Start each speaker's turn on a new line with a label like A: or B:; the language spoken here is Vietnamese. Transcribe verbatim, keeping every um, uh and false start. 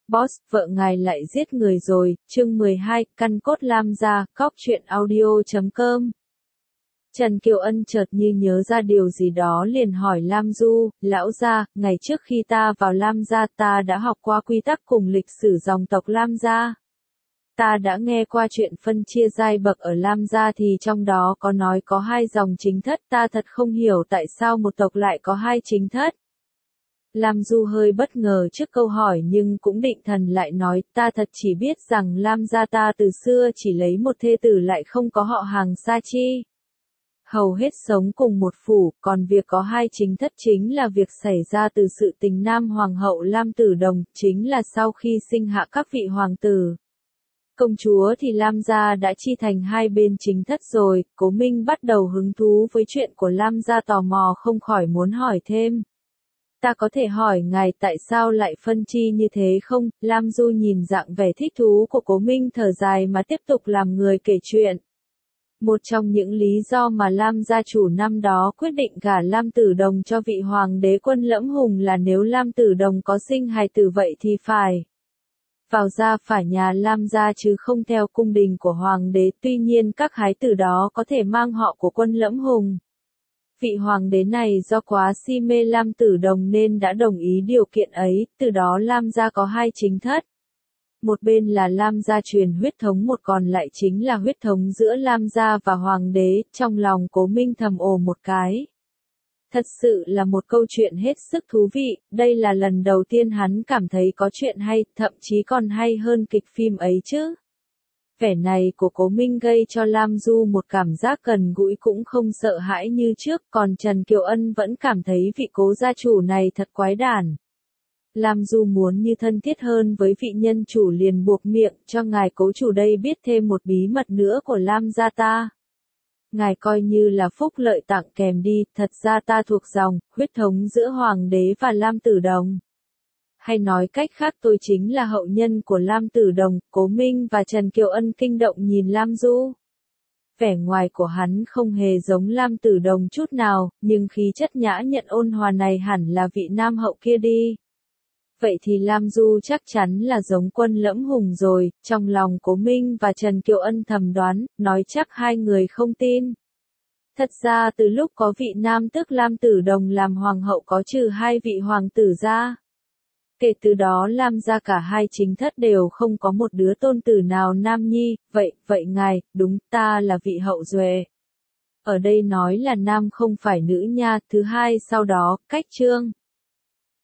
A: Boss, vợ ngài lại giết người rồi, chương mười hai, căn cốt Lam gia, cóc truyện audio chấm com. Trần Kiều Ân chợt như nhớ ra điều gì đó liền hỏi Lam Du, lão gia, ngày trước khi ta vào Lam gia ta đã học qua quy tắc cùng lịch sử dòng tộc Lam gia. Ta đã nghe qua chuyện phân chia giai bậc ở Lam gia thì trong đó có nói có hai dòng chính thất, ta thật không hiểu tại sao một tộc lại có hai chính thất. Lam Du hơi bất ngờ trước câu hỏi nhưng cũng định thần lại nói, ta thật chỉ biết rằng Lam gia ta từ xưa chỉ lấy một thê tử lại không có họ hàng xa chi. Hầu hết sống cùng một phủ, còn việc có hai chính thất chính là việc xảy ra từ sự tình Nam Hoàng hậu Lam Tử Đồng, chính là sau khi sinh hạ các vị hoàng tử. Công chúa thì Lam gia đã chi thành hai bên chính thất rồi, Cố Minh bắt đầu hứng thú với chuyện của Lam gia tò mò không khỏi muốn hỏi thêm. Ta có thể hỏi ngài tại sao lại phân chi như thế không? Lam Du nhìn dạng vẻ thích thú của Cố Minh thở dài mà tiếp tục làm người kể chuyện. Một trong những lý do mà Lam gia chủ năm đó quyết định gả Lam Tử Đồng cho vị hoàng đế Quân Lẫm Hùng là nếu Lam Tử Đồng có sinh hài tử vậy thì phải vào gia phải nhà Lam gia chứ không theo cung đình của hoàng đế, tuy nhiên các hái tử đó có thể mang họ của Quân Lẫm Hùng. Vị hoàng đế này do quá si mê Lam Tử Đồng nên đã đồng ý điều kiện ấy, từ đó Lam gia có hai chính thất. Một bên là Lam gia truyền huyết thống, một còn lại chính là huyết thống giữa Lam gia và hoàng đế, trong lòng Cố Minh thầm ồ một cái. Thật sự là một câu chuyện hết sức thú vị, đây là lần đầu tiên hắn cảm thấy có chuyện hay, thậm chí còn hay hơn kịch phim ấy chứ. Vẻ này của Cố Minh gây cho Lam Du một cảm giác gần gũi cũng không sợ hãi như trước, còn Trần Kiều Ân vẫn cảm thấy vị Cố gia chủ này thật quái đản. Lam Du muốn như thân thiết hơn với vị nhân chủ liền buộc miệng, cho ngài Cố chủ đây biết thêm một bí mật nữa của Lam gia ta. Ngài coi như là phúc lợi tặng kèm đi, thật ra ta thuộc dòng, huyết thống giữa Hoàng đế và Lam Tử Đồng. Hay nói cách khác tôi chính là hậu nhân của Lam Tử Đồng. Cố Minh và Trần Kiều Ân kinh động nhìn Lam Du. Vẻ ngoài của hắn không hề giống Lam Tử Đồng chút nào, nhưng khí chất nhã nhặn ôn hòa này hẳn là vị nam hậu kia đi. Vậy thì Lam Du chắc chắn là giống Quân Lẫm Hùng rồi, trong lòng Cố Minh và Trần Kiều Ân thầm đoán, nói chắc hai người không tin. Thật ra từ lúc có vị nam tước Lam Tử Đồng làm hoàng hậu có trừ hai vị hoàng tử ra. Kể từ đó Lam gia cả hai chính thất đều không có một đứa tôn tử nào nam nhi, vậy, vậy ngài, đúng, ta là vị hậu duệ. Ở đây nói là nam không phải nữ nha, thứ hai sau đó, cách chương.